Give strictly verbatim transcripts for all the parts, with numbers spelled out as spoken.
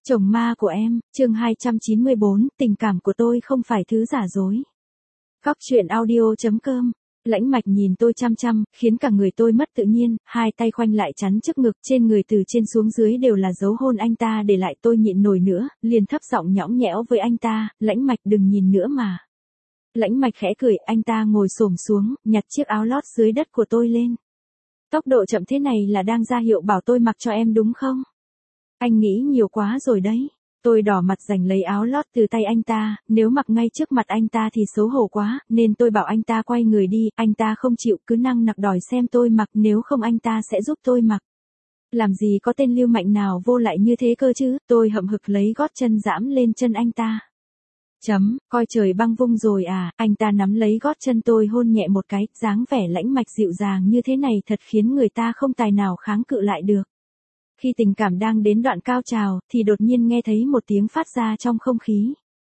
Chồng ma của em, chương hai trăm chín mươi bốn, tình cảm của tôi không phải thứ giả dối. Góc truyện audio.com. Lãnh Mạch nhìn tôi chăm chăm, khiến cả người tôi mất tự nhiên, hai tay khoanh lại chắn trước ngực, trên người từ trên xuống dưới đều là dấu hôn anh ta để lại. Tôi nhịn nổi nữa, liền thấp giọng nhõng nhẽo với anh ta, Lãnh Mạch đừng nhìn nữa mà. Lãnh Mạch khẽ cười, anh ta ngồi xổm xuống, nhặt chiếc áo lót dưới đất của tôi lên. Tốc độ chậm thế này là đang ra hiệu bảo tôi mặc cho em đúng không? Anh nghĩ nhiều quá rồi đấy. Tôi đỏ mặt giành lấy áo lót từ tay anh ta, nếu mặc ngay trước mặt anh ta thì xấu hổ quá, nên tôi bảo anh ta quay người đi, anh ta không chịu, cứ năng nặc đòi xem tôi mặc, nếu không anh ta sẽ giúp tôi mặc. Làm gì có tên lưu manh nào vô lại như thế cơ chứ, tôi hậm hực lấy gót chân giẫm lên chân anh ta. Chấm, coi trời băng vung rồi à, anh ta nắm lấy gót chân tôi hôn nhẹ một cái, dáng vẻ Lãnh Mạch dịu dàng như thế này thật khiến người ta không tài nào kháng cự lại được. Khi tình cảm đang đến đoạn cao trào, thì đột nhiên nghe thấy một tiếng phát ra trong không khí.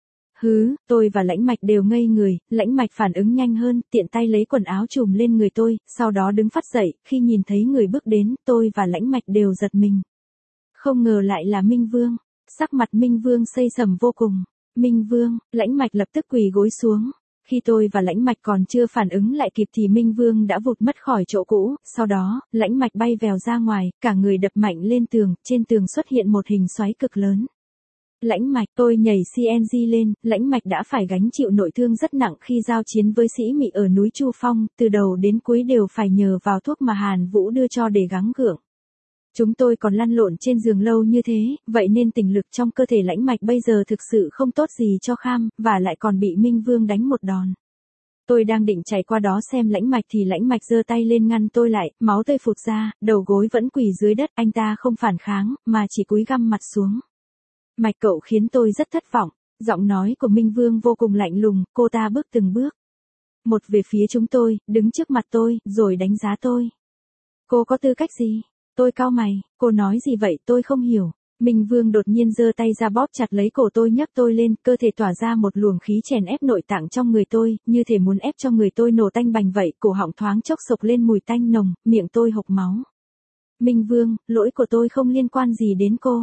Hứ, tôi và Lãnh Mạch đều ngây người, Lãnh Mạch phản ứng nhanh hơn, tiện tay lấy quần áo trùm lên người tôi, sau đó đứng phắt dậy, khi nhìn thấy người bước đến, tôi và Lãnh Mạch đều giật mình. Không ngờ lại là Minh Vương, sắc mặt Minh Vương xây sầm vô cùng. Minh Vương, Lãnh Mạch lập tức quỳ gối xuống. Khi tôi và Lãnh Mạch còn chưa phản ứng lại kịp thì Minh Vương đã vụt mất khỏi chỗ cũ, sau đó, Lãnh Mạch bay vèo ra ngoài, cả người đập mạnh lên tường, trên tường xuất hiện một hình xoáy cực lớn. Lãnh Mạch, tôi nhảy xê en giê lên, Lãnh Mạch đã phải gánh chịu nội thương rất nặng khi giao chiến với sĩ Mị ở núi Chu Phong, từ đầu đến cuối đều phải nhờ vào thuốc mà Hàn Vũ đưa cho để gắng gượng. Chúng tôi còn lăn lộn trên giường lâu như thế, vậy nên tình lực trong cơ thể Lãnh Mạch bây giờ thực sự không tốt gì cho kham, và lại còn bị Minh Vương đánh một đòn. Tôi đang định chạy qua đó xem Lãnh Mạch thì Lãnh Mạch giơ tay lên ngăn tôi lại, máu tươi phụt ra, đầu gối vẫn quỳ dưới đất, anh ta không phản kháng, mà chỉ cúi găm mặt xuống. Mạch cậu khiến tôi rất thất vọng, giọng nói của Minh Vương vô cùng lạnh lùng, cô ta bước từng bước. Một về phía chúng tôi, đứng trước mặt tôi, rồi đánh giá tôi. Cô có tư cách gì? Tôi cau mày, cô nói gì vậy tôi không hiểu. Minh Vương đột nhiên giơ tay ra bóp chặt lấy cổ tôi nhấc tôi lên, cơ thể tỏa ra một luồng khí chèn ép nội tạng trong người tôi, như thể muốn ép cho người tôi nổ tanh bành vậy, cổ họng thoáng chốc sộc lên mùi tanh nồng, miệng tôi hộc máu. Minh Vương, lỗi của tôi không liên quan gì đến cô.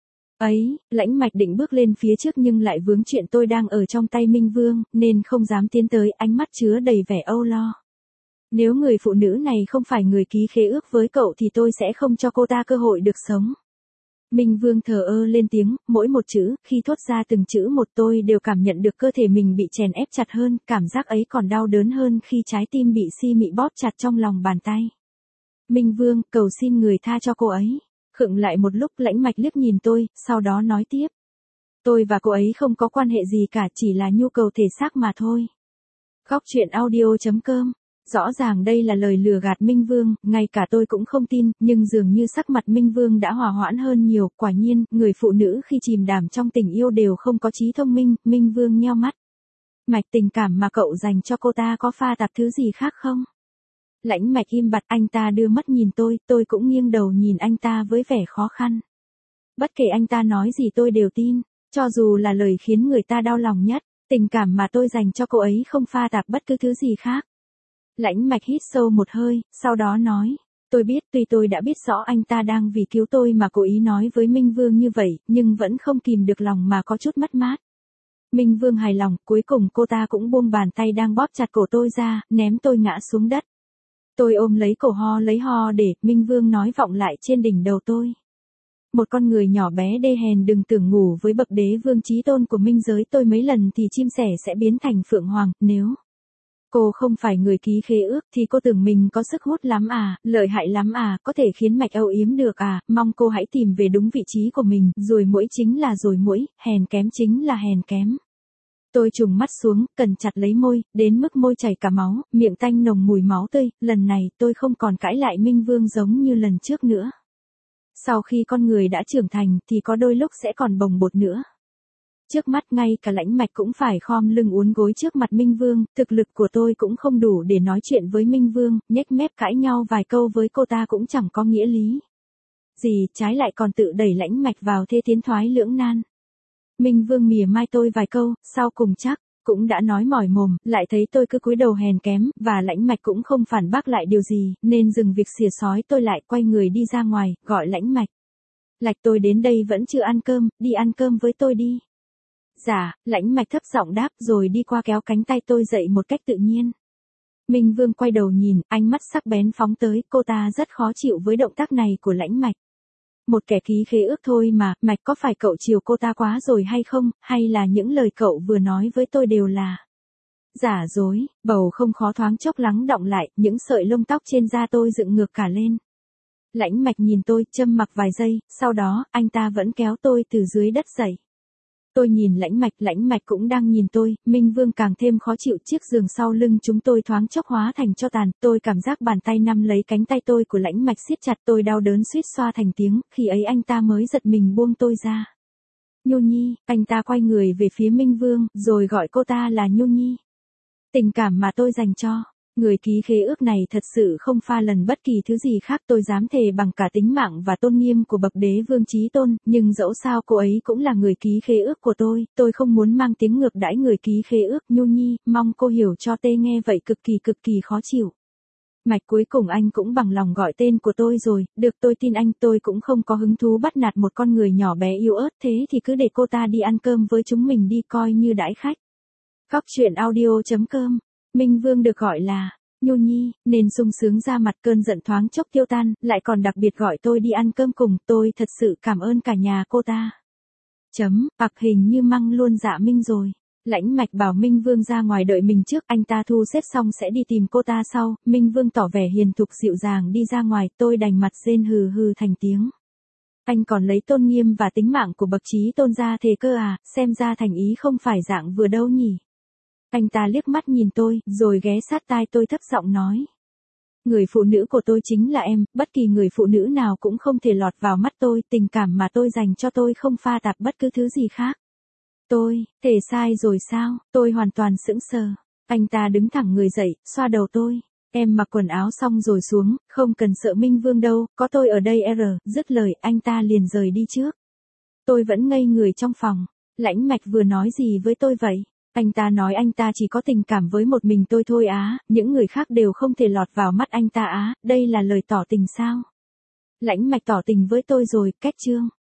Ấy, Lãnh Mạch định bước lên phía trước nhưng lại vướng chuyện tôi đang ở trong tay Minh Vương, nên không dám tiến tới, ánh mắt chứa đầy vẻ âu lo. Nếu người phụ nữ này không phải người ký khế ước với cậu thì tôi sẽ không cho cô ta cơ hội được sống. Minh Vương thờ ơ lên tiếng, mỗi một chữ, khi thốt ra từng chữ một tôi đều cảm nhận được cơ thể mình bị chèn ép chặt hơn, cảm giác ấy còn đau đớn hơn khi trái tim bị si mị bóp chặt trong lòng bàn tay. Minh Vương, cầu xin người tha cho cô ấy. Khựng lại một lúc, Lãnh Mạch liếc nhìn tôi, sau đó nói tiếp. Tôi và cô ấy không có quan hệ gì cả, chỉ là nhu cầu thể xác mà thôi. Góc truyện audio.com. Rõ ràng đây là lời lừa gạt Minh Vương, ngay cả tôi cũng không tin, nhưng dường như sắc mặt Minh Vương đã hòa hoãn hơn nhiều, quả nhiên, người phụ nữ khi chìm đàm trong tình yêu đều không có trí thông minh, Minh Vương nheo mắt. Mạch, tình cảm mà cậu dành cho cô ta có pha tạp thứ gì khác không? Lãnh Mạch im bặt, anh ta đưa mắt nhìn tôi, tôi cũng nghiêng đầu nhìn anh ta với vẻ khó khăn. Bất kể anh ta nói gì tôi đều tin, cho dù là lời khiến người ta đau lòng nhất, tình cảm mà tôi dành cho cô ấy không pha tạp bất cứ thứ gì khác. Lãnh Mạch hít sâu một hơi, sau đó nói, tôi biết, tuy tôi đã biết rõ anh ta đang vì cứu tôi mà cố ý nói với Minh Vương như vậy, nhưng vẫn không kìm được lòng mà có chút mất mát. Minh Vương hài lòng, cuối cùng cô ta cũng buông bàn tay đang bóp chặt cổ tôi ra, ném tôi ngã xuống đất. Tôi ôm lấy cổ ho lấy ho để, Minh Vương nói vọng lại trên đỉnh đầu tôi. Một con người nhỏ bé đê hèn đừng tưởng ngủ với bậc đế vương chí tôn của minh giới tôi mấy lần thì chim sẻ sẽ biến thành phượng hoàng, nếu cô không phải người ký khế ước thì cô tưởng mình có sức hút lắm à, lợi hại lắm à, có thể khiến Mạch âu yếm được à, mong cô hãy tìm về đúng vị trí của mình, rồi muỗi chính là rồi muỗi, hèn kém chính là hèn kém. Tôi trùng mắt xuống, cần chặt lấy môi, đến mức môi chảy cả máu, miệng tanh nồng mùi máu tươi, lần này tôi không còn cãi lại Minh Vương giống như lần trước nữa. Sau khi con người đã trưởng thành thì có đôi lúc sẽ còn bồng bột nữa. Trước mắt ngay cả Lãnh Mạch cũng phải khom lưng uốn gối trước mặt Minh Vương, thực lực của tôi cũng không đủ để nói chuyện với Minh Vương, nhếch mép cãi nhau vài câu với cô ta cũng chẳng có nghĩa lý gì, trái lại còn tự đẩy Lãnh Mạch vào thế tiến thoái lưỡng nan. Minh Vương mỉa mai tôi vài câu, sau cùng chắc cũng đã nói mỏi mồm, lại thấy tôi cứ cúi đầu hèn kém, và Lãnh Mạch cũng không phản bác lại điều gì, nên dừng việc xìa xói tôi lại, quay người đi ra ngoài, gọi Lãnh Mạch. Lạch tôi đến đây vẫn chưa ăn cơm, đi ăn cơm với tôi đi. Dạ, Lãnh Mạch thấp giọng đáp rồi đi qua kéo cánh tay tôi dậy một cách tự nhiên. Minh Vương quay đầu nhìn, ánh mắt sắc bén phóng tới, cô ta rất khó chịu với động tác này của Lãnh Mạch. Một kẻ ký khế ước thôi mà, Mạch có phải cậu chiều cô ta quá rồi hay không, hay là những lời cậu vừa nói với tôi đều là giả dối, bầu không khó thoáng chốc lắng đọng lại, những sợi lông tóc trên da tôi dựng ngược cả lên. Lãnh Mạch nhìn tôi, châm mặc vài giây, sau đó, anh ta vẫn kéo tôi từ dưới đất dậy. Tôi nhìn Lãnh Mạch, Lãnh Mạch cũng đang nhìn tôi, Minh Vương càng thêm khó chịu, chiếc giường sau lưng chúng tôi thoáng chốc hóa thành tro tàn, tôi cảm giác bàn tay nắm lấy cánh tay tôi của Lãnh Mạch siết chặt, tôi đau đớn suýt xoa thành tiếng, khi ấy anh ta mới giật mình buông tôi ra. Nhu Nhi, anh ta quay người về phía Minh Vương, rồi gọi cô ta là Nhu Nhi. Tình cảm mà tôi dành cho người ký khế ước này thật sự không pha lần bất kỳ thứ gì khác, tôi dám thề bằng cả tính mạng và tôn nghiêm của bậc đế vương chí tôn, nhưng dẫu sao cô ấy cũng là người ký khế ước của tôi, tôi không muốn mang tiếng ngược đãi người ký khế ước. Nhu Nhi, mong cô hiểu cho tê nghe vậy cực kỳ cực kỳ khó chịu. Mạch cuối cùng anh cũng bằng lòng gọi tên của tôi rồi, được tôi tin anh, tôi cũng không có hứng thú bắt nạt một con người nhỏ bé yếu ớt, thế thì cứ để cô ta đi ăn cơm với chúng mình đi, coi như đãi khách. Cóc truyện audio chấm com. Minh Vương được gọi là Nhu Nhi, nên sung sướng ra mặt, cơn giận thoáng chốc tiêu tan, lại còn đặc biệt gọi tôi đi ăn cơm cùng, tôi thật sự cảm ơn cả nhà cô ta. Chấm, ặc hình như măng luôn dạ Minh rồi. Lãnh Mạch bảo Minh Vương ra ngoài đợi mình trước, anh ta thu xếp xong sẽ đi tìm cô ta sau, Minh Vương tỏ vẻ hiền thục dịu dàng đi ra ngoài, tôi đành mặt rên hừ hừ thành tiếng. Anh còn lấy tôn nghiêm và tính mạng của bậc chí tôn ra thề cơ à, xem ra thành ý không phải dạng vừa đâu nhỉ. Anh ta liếc mắt nhìn tôi, rồi ghé sát tai tôi thấp giọng nói. Người phụ nữ của tôi chính là em, bất kỳ người phụ nữ nào cũng không thể lọt vào mắt tôi, tình cảm mà tôi dành cho tôi không pha tạp bất cứ thứ gì khác. Tôi, thể sai rồi sao, tôi hoàn toàn sững sờ. Anh ta đứng thẳng người dậy, xoa đầu tôi. Em mặc quần áo xong rồi xuống, không cần sợ Minh Vương đâu, có tôi ở đây R, dứt lời, anh ta liền rời đi trước. Tôi vẫn ngây người trong phòng. Lãnh Mạch vừa nói gì với tôi vậy? Anh ta nói anh ta chỉ có tình cảm với một mình tôi thôi á, những người khác đều không thể lọt vào mắt anh ta á, đây là lời tỏ tình sao? Lãnh Mạch tỏ tình với tôi rồi, kết chương.